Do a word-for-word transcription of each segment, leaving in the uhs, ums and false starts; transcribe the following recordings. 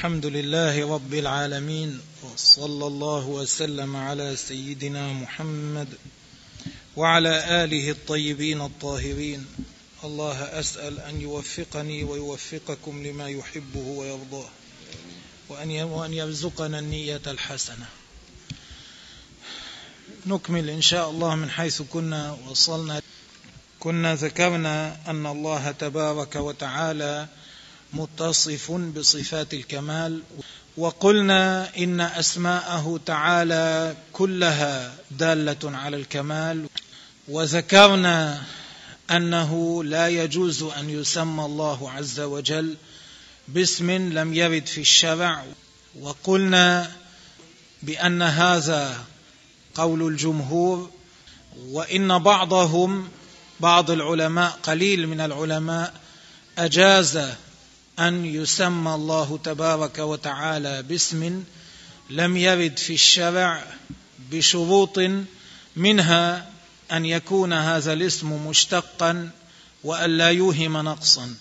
الحمد لله رب العالمين، وصلى الله وسلم على سيدنا محمد وعلى آله الطيبين الطاهرين. الله أسأل أن يوفقني ويوفقكم لما يحبه ويرضاه، وأن يرزقنا النية الحسنة. نكمل إن شاء الله من حيث كنا وصلنا. كنا ذكرنا أن الله تبارك وتعالى متصف بصفات الكمال، وقلنا إن أسماءه تعالى كلها دالة على الكمال، وذكرنا أنه لا يجوز أن يسمى الله عز وجل باسم لم يرد في الشرع، وقلنا بأن هذا قول الجمهور، وإن بعضهم بعض العلماء قليل من العلماء أجاز أن يسمى الله تبارك وتعالى باسم لم يرد في الشرع بشروط، منها أن يكون هذا الاسم مشتقا وأن لا يوهم نقصا.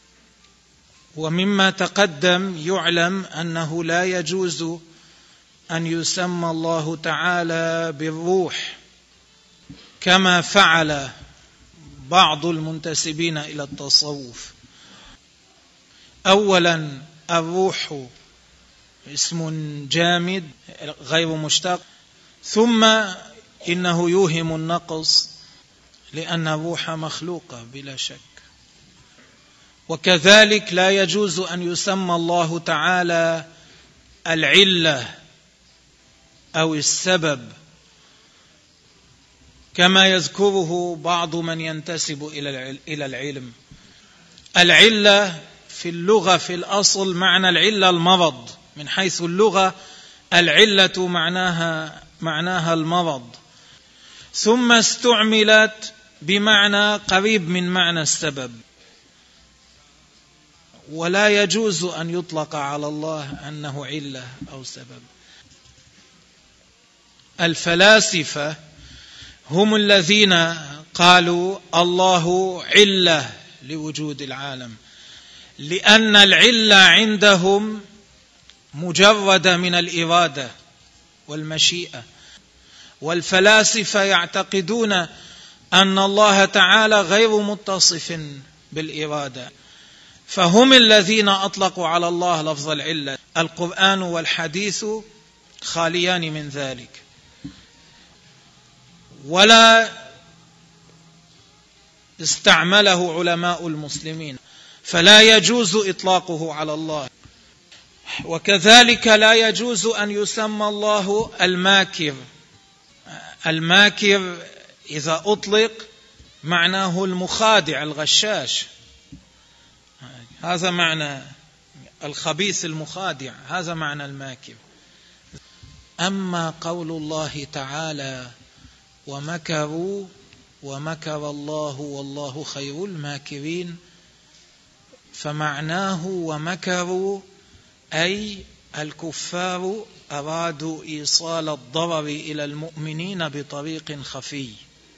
ومما تقدم يعلم أنه لا يجوز أن يسمى الله تعالى بالروح كما فعل بعض المنتسبين إلى التصوف. أولا الروح اسم جامد غير مشتق، ثم إنه يوهم النقص لأن الروح مخلوقة بلا شك. وكذلك لا يجوز أن يسمى الله تعالى العلة أو السبب كما يذكره بعض من ينتسب إلى العلم. العلة في اللغة في الأصل معنى العلة المرض، من حيث اللغة العلة معناها معناها المرض، ثم استعملت بمعنى قريب من معنى السبب، ولا يجوز أن يطلق على الله أنه علة أو سبب. الفلاسفة هم الذين قالوا الله علة لوجود العالم، لأن العلة عندهم مجردة من الإرادة والمشيئة، والفلاسفة يعتقدون أن الله تعالى غير متصف بالإرادة، فهم الذين أطلقوا على الله لفظ العلة. القرآن والحديث خاليان من ذلك، ولا استعمله علماء المسلمين، فلا يجوز إطلاقه على الله. وكذلك لا يجوز أن يسمى الله الماكر. الماكر إذا أطلق معناه المخادع الغشاش، هذا معنى الخبيث المخادع، هذا معنى الماكر. أما قول الله تعالى ومكروا ومكر الله والله خير الماكرين، فمعناه ومكروا أي الكفار أرادوا إيصال الضرر إلى المؤمنين بطريق خفي،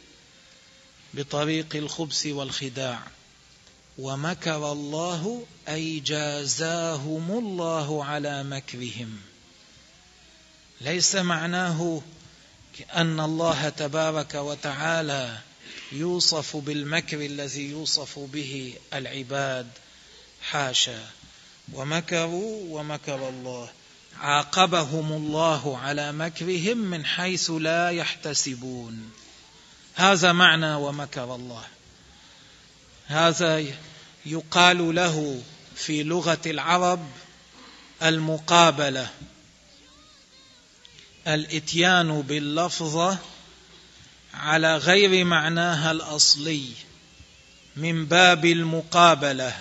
بطريق الخبث والخداع. ومكر الله أي جازاهم الله على مكرهم، ليس معناه أن الله تبارك وتعالى يوصف بالمكر الذي يوصف به العباد، حاشا. ومكروا ومكر الله، عاقبهم الله على مكرهم من حيث لا يحتسبون، هذا معنى ومكر الله. هذا يقال له في لغة العرب المقابلة، الاتيان باللفظة على غير معناها الأصلي من باب المقابلة،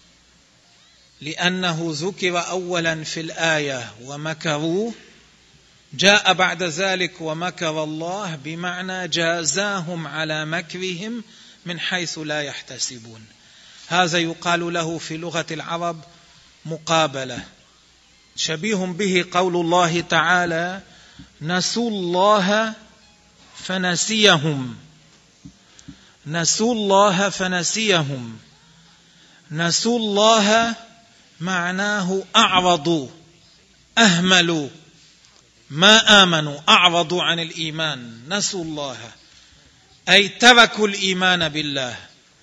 لأنه ذكر أولا في الآية ومكروا، جاء بعد ذلك ومكر الله بمعنى جازاهم على مكرهم من حيث لا يحتسبون. هذا يقال له في لغة العرب مقابلة. شبيه به قول الله تعالى نسوا الله فنسيهم. نسوا الله فنسيهم. نسوا الله معناه أعرضوا، أهملوا، ما آمنوا، أعرضوا عن الإيمان، نسوا الله، أي تركوا الإيمان بالله.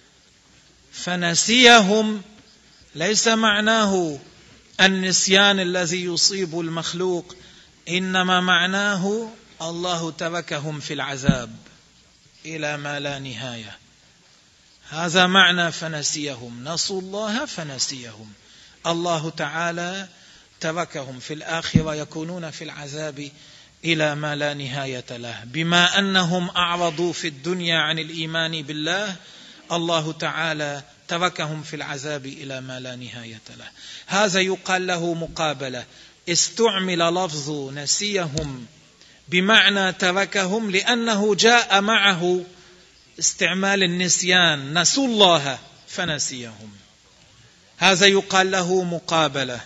فنسيهم ليس معناه النسيان الذي يصيب المخلوق، إنما معناه الله تركهم في العذاب إلى ما لا نهاية. هذا معنى فنسيهم، نسوا الله فنسيهم، الله تعالى تركهم في الآخرة يكونون في العذاب إلى ما لا نهاية له. بما أنهم أعرضوا في الدنيا عن الإيمان بالله، الله تعالى تركهم في العذاب إلى ما لا نهاية له. هذا يقال له مقابلة. استعمل لفظ نسيهم بمعنى تركهم لأنه جاء معه استعمال النسيان، نسوا الله فنسيهم. هذا يقال له مقابلة.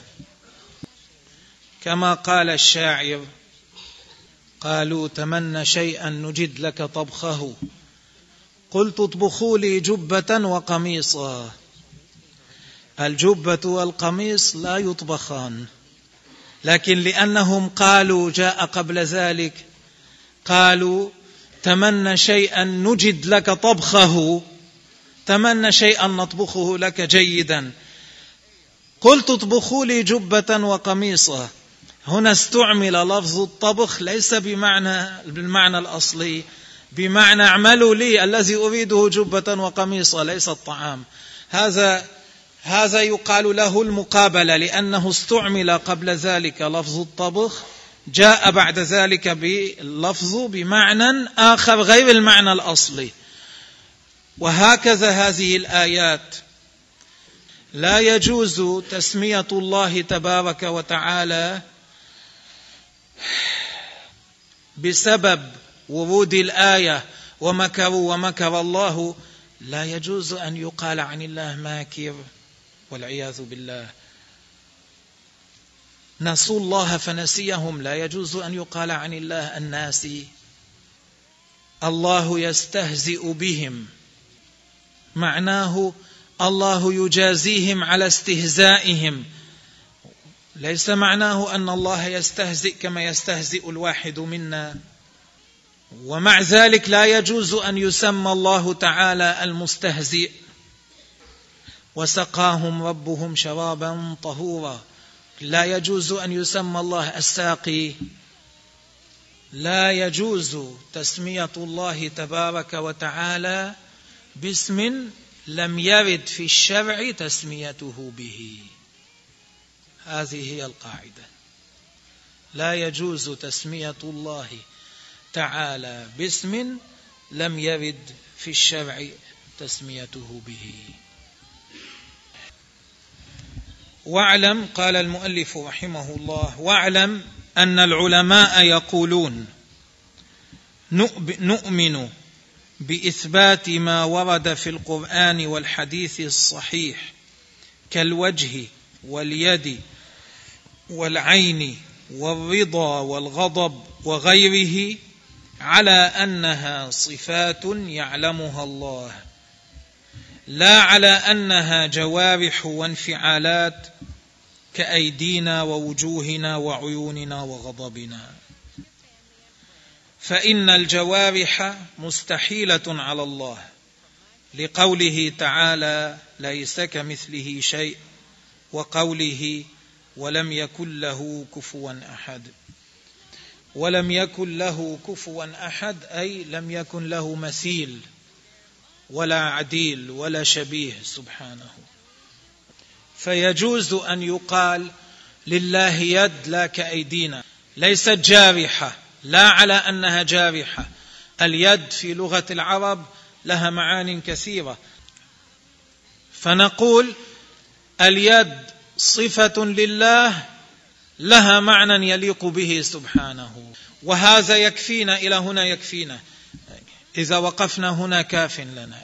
كما قال الشاعر: قالوا تمنى شيئا نجد لك طبخه، قلت اطبخوا لي جبة وقميصا. الجبة والقميص لا يطبخان، لكن لأنهم قالوا جاء قبل ذلك، قالوا تمنى شيئا نجد لك طبخه، تمنى شيئا نطبخه لك جيدا. قلت اطبخوا لي جبة وقميصا. هنا استعمل لفظ الطبخ ليس بمعنى بالمعنى الأصلي، بمعنى اعملوا لي، الذي أريده جبة وقميصا ليس الطعام. هذا هذا يقال له المقابلة، لأنه استعمل قبل ذلك لفظ الطبخ، جاء بعد ذلك باللفظ بمعنى آخر غير المعنى الأصلي. وهكذا هذه الآيات لا يجوز تسمية الله تبارك وتعالى بسبب ورود الآية ومكروا ومكر الله، لا يجوز أن يقال عن الله ماكر والعياذ بالله. نسوا الله فنسيهم، لا يجوز أن يقال عن الله الناسي. الله يستهزئ بهم، معناه الله يجازيهم على استهزائهم، ليس معناه أن الله يستهزئ كما يستهزئ الواحد منا. ومع ذلك لا يجوز أن يسمى الله تعالى المستهزئ. وسقاهم ربهم شرابا طهورا، لا يجوز أن يسمى الله الساقي. لا يجوز تسمية الله تبارك وتعالى باسم لم يرد في الشرع تسميته به. هذه هي القاعدة. لا يجوز تسمية الله تعالى باسم لم يرد في الشرع تسميته به. واعلم، قال المؤلف رحمه الله: واعلم أن العلماء يقولون نؤمن بإثبات ما ورد في القرآن والحديث الصحيح كالوجه واليد والعين والرضا والغضب وغيره على أنها صفات يعلمها الله، لا على أنها جوارح وانفعالات كأيدينا ووجوهنا وعيوننا وغضبنا. فإن الجوارح مستحيلة على الله، لقوله تعالى: ليس كمثله شيء، وقوله: ولم يكن له كفوا أحد. ولم يكن له كفوا أحد أي لم يكن له مثيل ولا عديل ولا شبيه سبحانه. فيجوز أن يقال لله يد لا كأيدينا، ليست جارحة، لا على أنها جارحة. اليد في لغة العرب لها معان كثيرة، فنقول اليد صفة لله لها معنى يليق به سبحانه، وهذا يكفينا، إلى هنا يكفينا، إذا وقفنا هنا كاف لنا،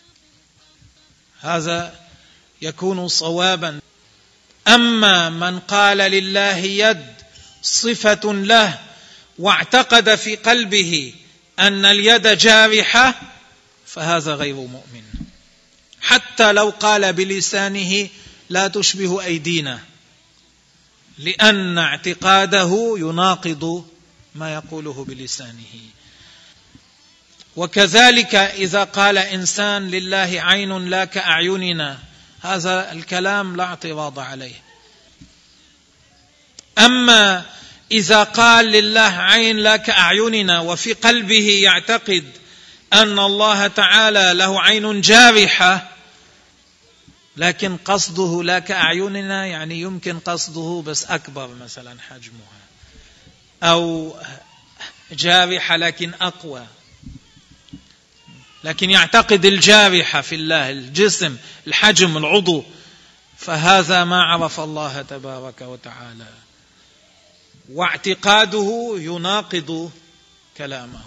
هذا يكون صوابا. أما من قال لله يد صفة له واعتقد في قلبه أن اليد جارحة فهذا غير مؤمن، حتى لو قال بلسانه لا تشبه أيدينا، لأن اعتقاده يناقض ما يقوله بلسانه. وكذلك إذا قال إنسان لله عين لا كأعيننا، هذا الكلام لا اعتراض عليه. أما إذا قال لله عين لا كأعيننا وفي قلبه يعتقد أن الله تعالى له عين جارحة، لكن قصده لا كأعيننا، يعني يمكن قصده بس أكبر مثلا حجمها، أو جارحة لكن أقوى، لكن يعتقد الجارحة في الله، الجسم، الحجم، العضو، فهذا ما عرف الله تبارك وتعالى، واعتقاده يناقض كلامه.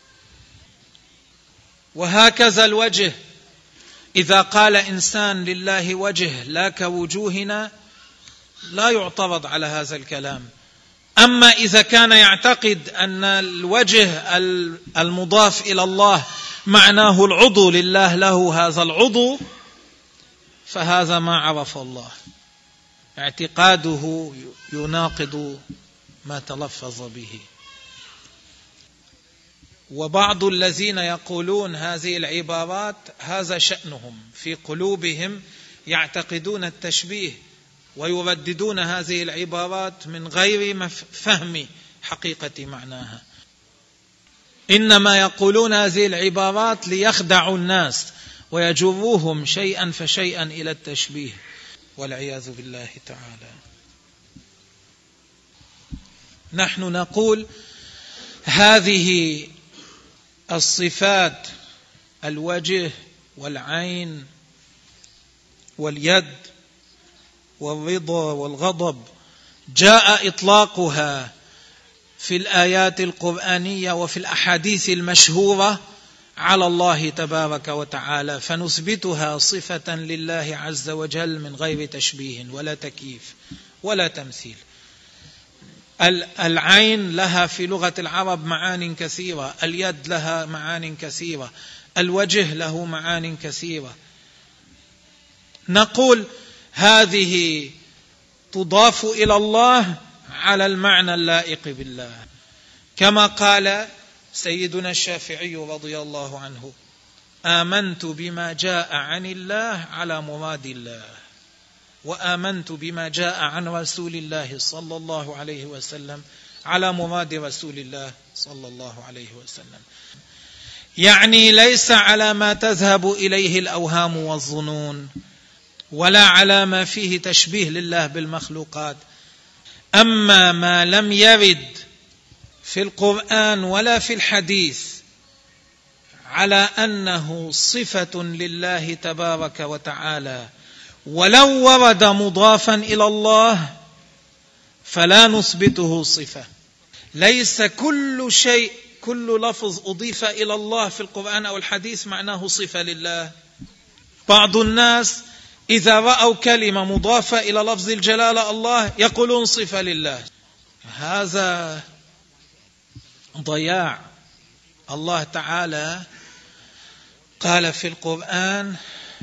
وهكذا الوجه، إذا قال إنسان لله وجه لا كوجوهنا لا يعترض على هذا الكلام. أما إذا كان يعتقد أن الوجه المضاف إلى الله معناه العضو، لله له هذا العضو، فهذا ما عرف الله، اعتقاده يناقض ما تلفظ به. وبعض الذين يقولون هذه العبارات هذا شأنهم، في قلوبهم يعتقدون التشبيه ويرددون هذه العبارات من غير فهم حقيقة معناها، إنما يقولون هذه العبارات ليخدعوا الناس ويجروهم شيئا فشيئا إلى التشبيه، والعياذ بالله تعالى. نحن نقول هذه الصفات، الوجه والعين واليد والرضا والغضب، جاء إطلاقها في الآيات القرآنية وفي الأحاديث المشهورة على الله تبارك وتعالى، فنثبتها صفة لله عز وجل من غير تشبيه ولا تكييف ولا تمثيل. العين لها في لغة العرب معان كثيرة، اليد لها معان كثيرة، الوجه له معان كثيرة. نقول هذه تضاف إلى الله على المعنى اللائق بالله، كما قال سيدنا الشافعي رضي الله عنه: آمنت بما جاء عن الله على مراد الله، وآمنت بما جاء عن رسول الله صلى الله عليه وسلم على مراد رسول الله صلى الله عليه وسلم. يعني ليس على ما تذهب إليه الأوهام والظنون، ولا على ما فيه تشبيه لله بالمخلوقات. أما ما لم يرد في القرآن ولا في الحديث على أنه صفة لله تبارك وتعالى، ولو ورد مضافا إلى الله فلا نثبته صفة. ليس كل شيء، كل لفظ أضيف إلى الله في القرآن أو الحديث معناه صفة لله. بعض الناس إذا رأوا كلمة مضافة إلى لفظ الجلالة الله يقولون صفة لله، هذا ضياع. الله تعالى قال في القرآن: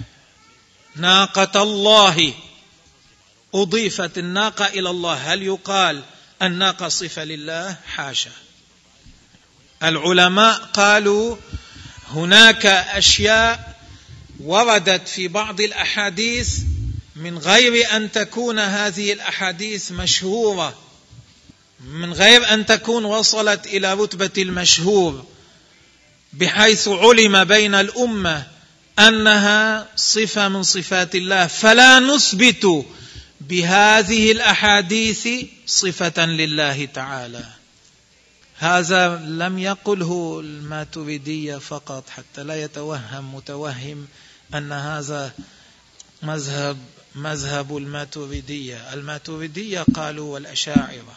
ناقة الله، أضيفت الناقة إلى الله، هل يقال الناقة صفة لله؟ حاشا. العلماء قالوا هناك أشياء وردت في بعض الأحاديث من غير أن تكون هذه الأحاديث مشهورة، من غير أن تكون وصلت إلى رتبة المشهور، بحيث علم بين الأمة أنها صفة من صفات الله، فلا نثبت بهذه الأحاديث صفة لله تعالى. هذا لم يقله الماتريدية فقط، حتى لا يتوهم متوهم أن هذا مذهب مذهب الماتريدية. الماتريدية قالوا والأشاعرة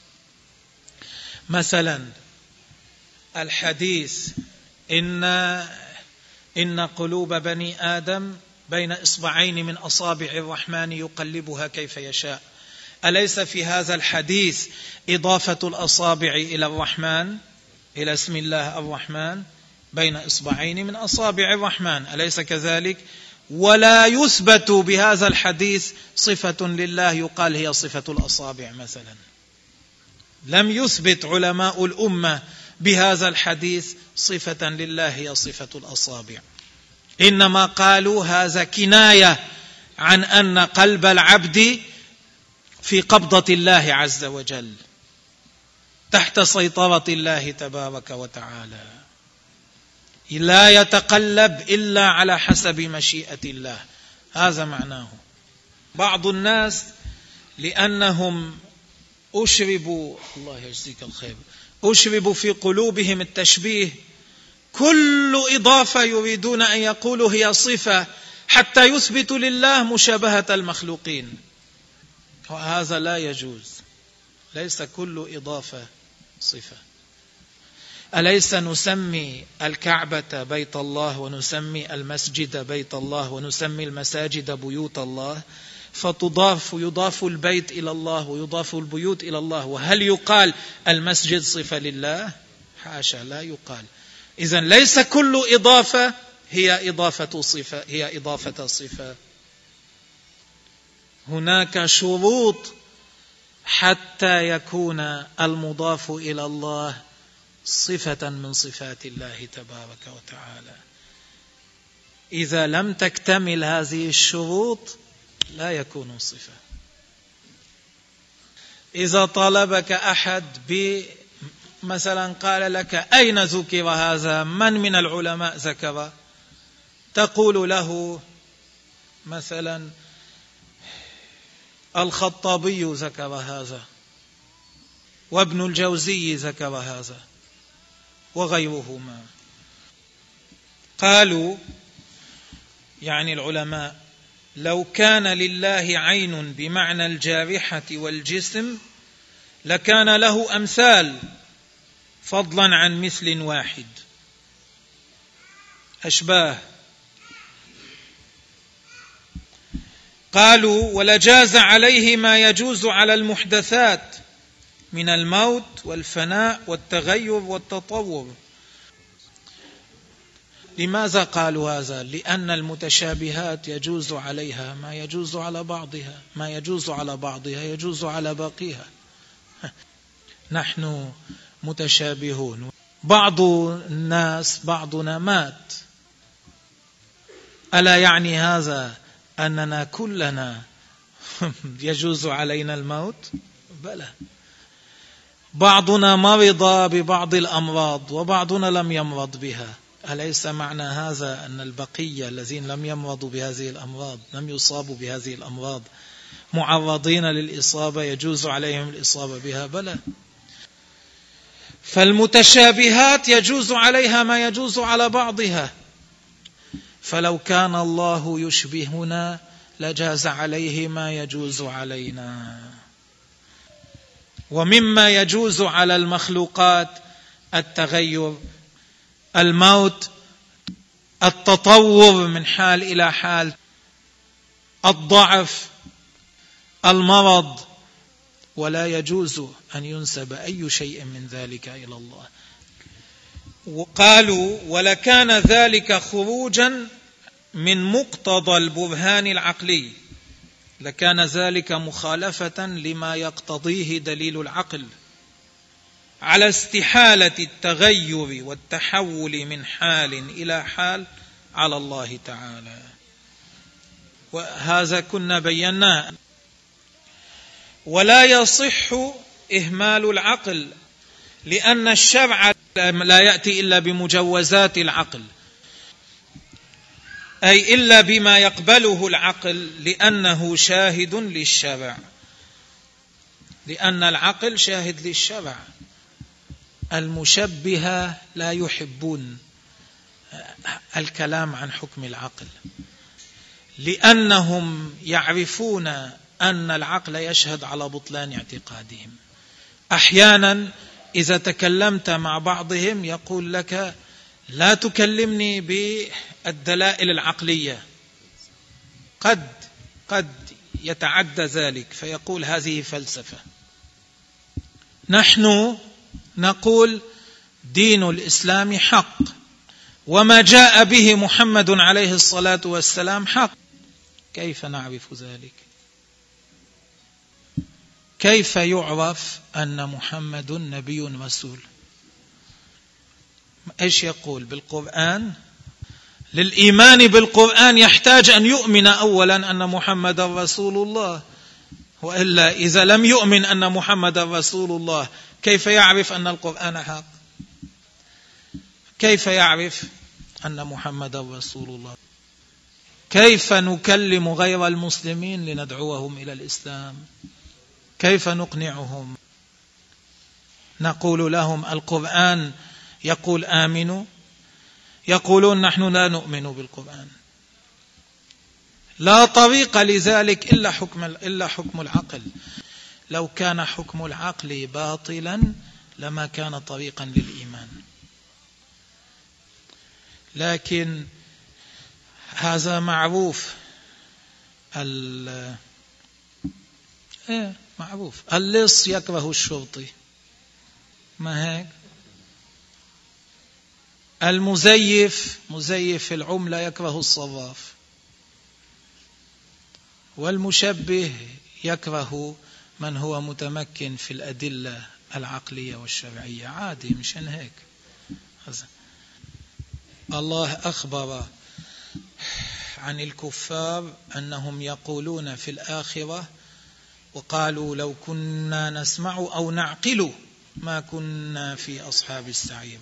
مثلا الحديث إن إن قلوب بني آدم بين إصبعين من أصابع الرحمن يقلبها كيف يشاء، أليس في هذا الحديث إضافة الأصابع إلى الرحمن، إلى اسم الله الرحمن؟ بين إصبعين من أصابع الرحمن، أليس كذلك؟ ولا يثبت بهذا الحديث صفة لله يقال هي صفة الأصابع مثلا. لم يثبت علماء الأمة بهذا الحديث صفة لله هي صفة الأصابع، إنما قالوا هذا كناية عن أن قلب العبد في قبضة الله عز وجل تحت سيطرة الله تبارك وتعالى، لا يتقلب إلا على حسب مشيئة الله. هذا معناه. بعض الناس لأنهم أشربوا، الله يجزيك الخير، أشربوا في قلوبهم التشبيه، كل إضافة يريدون أن يقولوا هي صفة حتى يثبتوا لله مشابهة المخلوقين، وهذا لا يجوز. ليس كل إضافة صفة. أليس نسمي الكعبة بيت الله، ونسمي المسجد بيت الله، ونسمي المساجد بيوت الله؟ فتضاف يضاف البيت إلى الله ويضاف البيوت إلى الله، وهل يقال المسجد صفة لله؟ حاشا، لا يقال. إذن ليس كل إضافة هي إضافة صفة هي إضافة صفة. هناك شروط حتى يكون المضاف إلى الله صفة من صفات الله تبارك وتعالى. إذا لم تكتمل هذه الشروط لا يكون صفة. إذا طلبك أحد مثلا قال لك أين ذكر هذا، من من العلماء ذكر، تقول له مثلا الخطابي ذكر هذا، وابن الجوزي ذكر هذا، وغيرهما. قالوا يعني العلماء لو كان لله عين بمعنى الجارحة والجسم لكان له أمثال فضلا عن مثل واحد، أشباه. قالوا ولجاز عليه ما يجوز على المحدثات من الموت والفناء والتغير والتطور. لماذا قالوا هذا؟ لأن المتشابهات يجوز عليها ما يجوز على بعضها، ما يجوز على بعضها يجوز على باقيها. نحن متشابهون، بعض الناس بعضنا مات، ألا يعني هذا أننا كلنا يجوز علينا الموت؟ بلى. بعضنا مرض ببعض الأمراض وبعضنا لم يمرض بها، أليس معنى هذا أن البقية الذين لم يمرضوا بهذه الأمراض، لم يصابوا بهذه الأمراض، معرضين للإصابة يجوز عليهم الإصابة بها؟ بلى. فالمتشابهات يجوز عليها ما يجوز على بعضها. فلو كان الله يشبهنا لجاز عليه ما يجوز علينا. ومما يجوز على المخلوقات التغير، الموت، التطور من حال إلى حال، الضعف، المرض، ولا يجوز أن ينسب أي شيء من ذلك إلى الله. وقالوا ولكان ذلك خروجا من مقتضى البرهان العقلي، لكان ذلك مخالفة لما يقتضيه دليل العقل على استحالة التغير والتحول من حال إلى حال على الله تعالى. وهذا كنا بيناه. ولا يصح إهمال العقل، لأن الشرع لا يأتي إلا بمجوزات العقل، أي إلا بما يقبله العقل، لأنه شاهد للشرع، لأن العقل شاهد للشرع. المشبهة لا يحبون الكلام عن حكم العقل، لأنهم يعرفون أن العقل يشهد على بطلان اعتقادهم. أحيانا إذا تكلمت مع بعضهم يقول لك لا تكلمني بالدلائل العقلية، قد قد يتعدى ذلك فيقول هذه فلسفة. نحن نقول دين الإسلام حق، وما جاء به محمد عليه الصلاة والسلام حق. كيف نعرف ذلك؟ كيف يعرف أن محمد نبي رسول؟ إيش يقول بالقرآن؟ للإيمان بالقرآن يحتاج أن يؤمن أولا أن محمد رسول الله، وإلا إذا لم يؤمن أن محمد رسول الله كيف يعرف أن القرآن حق؟ كيف يعرف أن محمد رسول الله؟ كيف نكلم غير المسلمين لندعوهم إلى الإسلام؟ كيف نقنعهم؟ نقول لهم القرآن يقول آمنوا، يقولون نحن لا نؤمن بالقرآن. لا طريق لذلك إلا حكم إلا حكم العقل. لو كان حكم العقل باطلا لما كان طريقا للإيمان. لكن هذا معروف، ال إيه معروف، اللص يكره الشرطي، ما هيك؟ المزيف مزيف العملة يكره الصراف، والمشبه يكره من هو متمكن في الأدلة العقلية والشرعية. عادي، مشان هيك الله أخبر عن الكفار أنهم يقولون في الآخرة وقالوا لو كنا نسمع أو نعقل ما كنا في أصحاب السعير.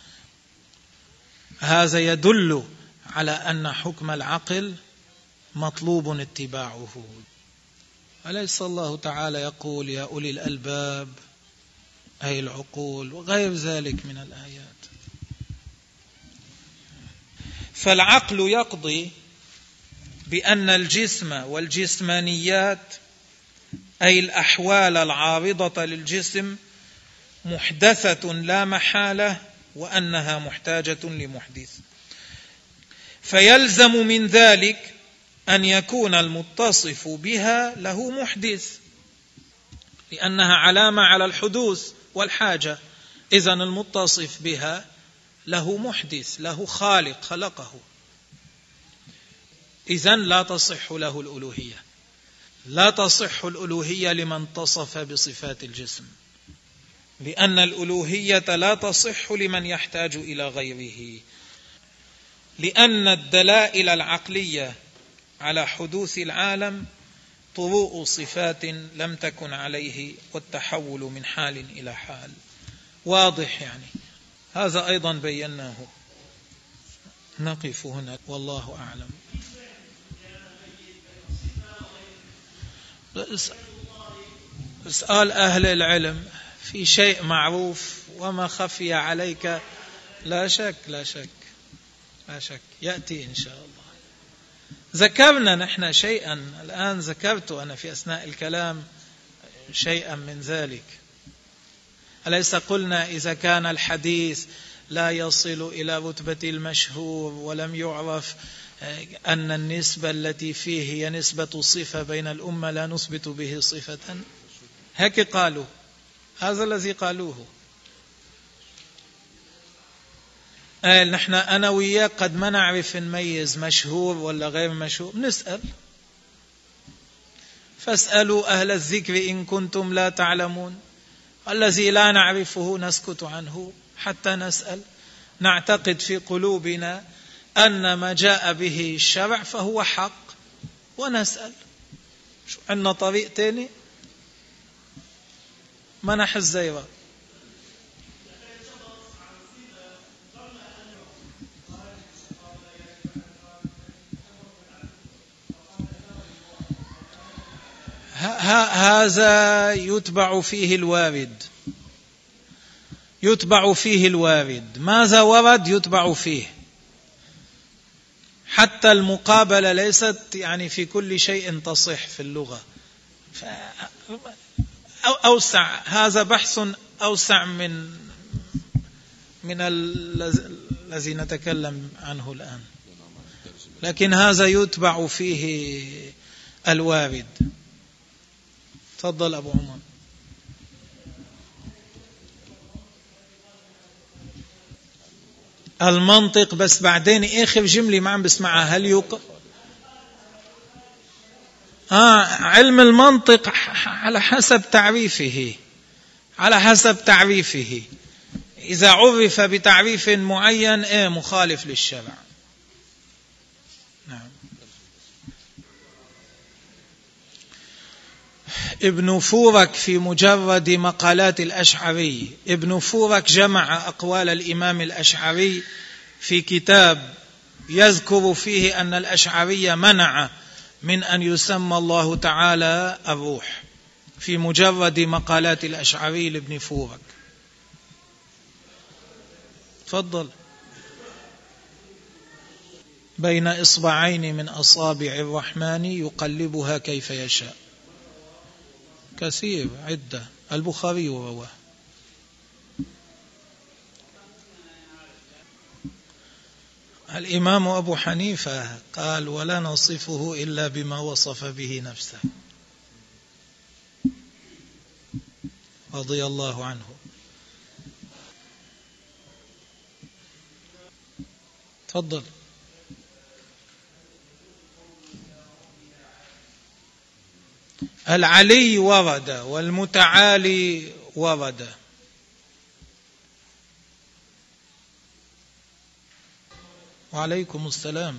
هذا يدل على أن حكم العقل مطلوب اتباعه. أليس الله تعالى يقول يا أولي الألباب أي العقول وغير ذلك من الآيات؟ فالعقل يقضي بأن الجسم والجسمانيات أي الأحوال العارضة للجسم محدثة لا محالة، وأنها محتاجة لمحدث. فيلزم من ذلك أن يكون المتصف بها له محدث، لأنها علامة على الحدوث والحاجة. إذن المتصف بها له محدث، له خالق خلقه، إذن لا تصح له الألوهية. لا تصح الألوهية لمن اتصف بصفات الجسم، لأن الألوهية لا تصح لمن يحتاج إلى غيره، لأن الدلائل العقلية على حدوث العالم طروء صفات لم تكن عليه والتحول من حال إلى حال. واضح يعني؟ هذا أيضا بيناه. نقف هنا والله أعلم. اسأل أهل العلم في شيء معروف وما خفي عليك لا شك لا شك لا شك يأتي إن شاء الله. ذكرنا نحن شيئا الآن، ذكرت أنا في أثناء الكلام شيئا من ذلك. أليس قلنا إذا كان الحديث لا يصل إلى رتبة المشهور ولم يعرف أن النسبة التي فيه هي نسبة صفة بين الأمة لا نثبت به صفة؟ هيك قالوا، هذا الذي قالوه. قال نحن أنا وياك قد ما نعرف نميز مشهور ولا غير مشهور، نسأل. فاسألوا أهل الذكر إن كنتم لا تعلمون. الذي لا نعرفه نسكت عنه حتى نسأل. نعتقد في قلوبنا أن ما جاء به الشرع فهو حق ونسأل. شو عندنا طريق تاني؟ منح الزيرة. هذا يتبع فيه الوارد، يتبع فيه الوارد. ماذا ورد يتبع فيه. حتى المقابلة ليست يعني في كل شيء تصح في اللغة. أوسع، هذا بحث أوسع من من الذي نتكلم عنه الآن، لكن هذا يتبع فيه الوارد. تفضل أبو عمر. المنطق، بس بعدين آخر جملة ما عم بسمعها، هل يق... آه علم المنطق على حسب تعريفه، على حسب تعريفه. إذا عرف بتعريف معين إيه مخالف للشرع. نعم. ابن فورك في مجرد مقالات الأشعري، ابن فورك جمع أقوال الإمام الأشعري في كتاب يذكر فيه أن الأشعري منع من أن يسمى الله تعالى الروح، في مجرد مقالات الأشعري لابن فورك. تفضل. بين إصبعين من أصابع الرحمن يقلبها كيف يشاء. كثير عدة، البخاري ورواه. الإمام أبو حنيفة قال ولا نصفه إلا بما وصف به نفسه رضي الله عنه. تفضل. العلي ورد والمتعالي ورد. وعليكم السلام.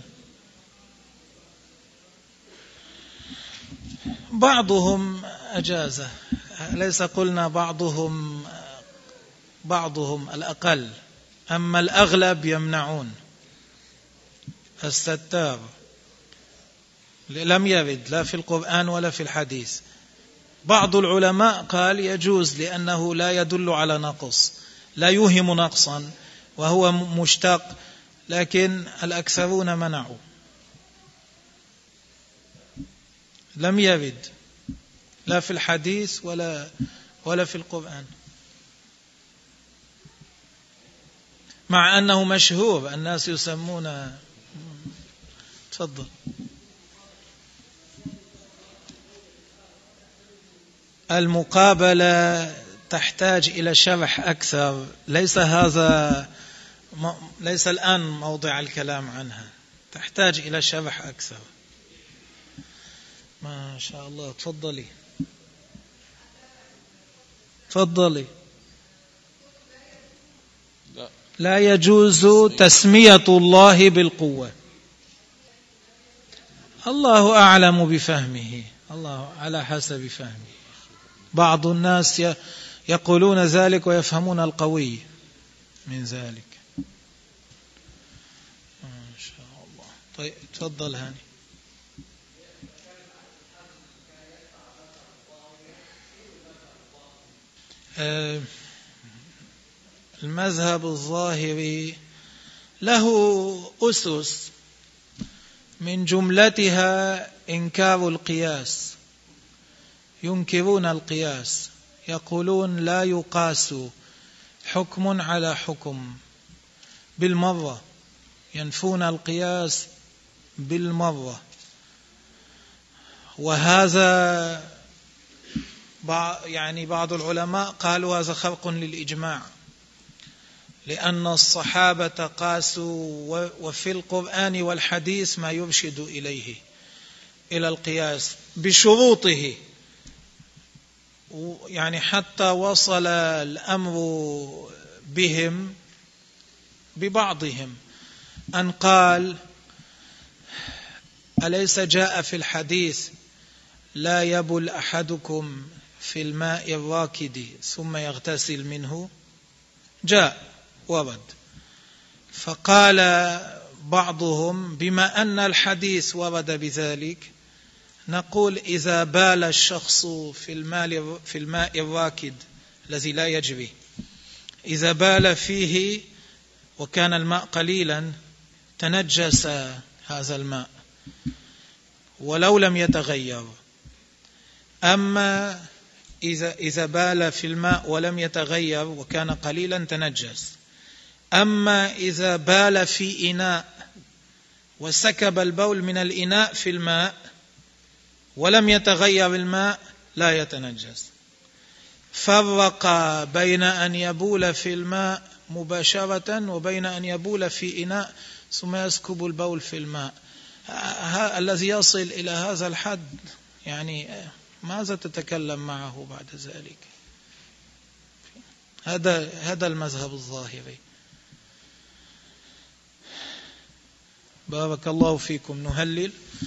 بعضهم أجازه، ليس قلنا بعضهم بعضهم الأقل، أما الأغلب يمنعون. الستار لم يرد لا في القرآن ولا في الحديث. بعض العلماء قال يجوز لأنه لا يدل على نقص، لا يوهم نقصا وهو مشتق، لكن الأكثرون منعوا. لم يرد لا في الحديث ولا ولا في القرآن، مع أنه مشهور الناس يسمون. تفضل. المقابلة تحتاج إلى شرح أكثر، ليس هذا ليس الآن موضع الكلام عنها، تحتاج إلى شرح أكثر. ما شاء الله. تفضلي تفضلي. لا, لا يجوز تسمية الله بالقوة. الله أعلم بفهمه، الله على حسب فهمه. بعض الناس يقولون ذلك ويفهمون القوي من ذلك. ما شاء الله. طيب تفضل هاني. المذهب الظاهري له أسس، من جملتها إنكار القياس، ينكرون القياس، يقولون لا يقاس حكم على حكم بالمرة، ينفون القياس بالمرة. وهذا يعني بعض العلماء قالوا هذا خرق للإجماع، لأن الصحابة قاسوا، وفي القرآن والحديث ما يرشد إليه إلى القياس بشروطه، يعني حتى وصل الأمر بهم ببعضهم أن قال أليس جاء في الحديث لا يبل أحدكم في الماء الراكد ثم يغتسل منه؟ جاء ورد. فقال بعضهم بما أن الحديث ورد بذلك نقول إذا بال الشخص في الماء في الماء الراكد الذي لا يجري، إذا بال فيه وكان الماء قليلا تنجس هذا الماء ولو لم يتغير. أما إذا إذا بال في الماء ولم يتغير وكان قليلا تنجس. أما إذا بال في إناء وسكب البول من الإناء في الماء ولم يتغير الماء لا يتنجس. فرق بين أن يبول في الماء مباشرة وبين أن يبول في إناء ثم يسكب البول في الماء. الذي يصل إلى هذا الحد يعني ماذا تتكلم معه بعد ذلك؟ هذا هذا المذهب الظاهري. بارك الله فيكم. نهلل.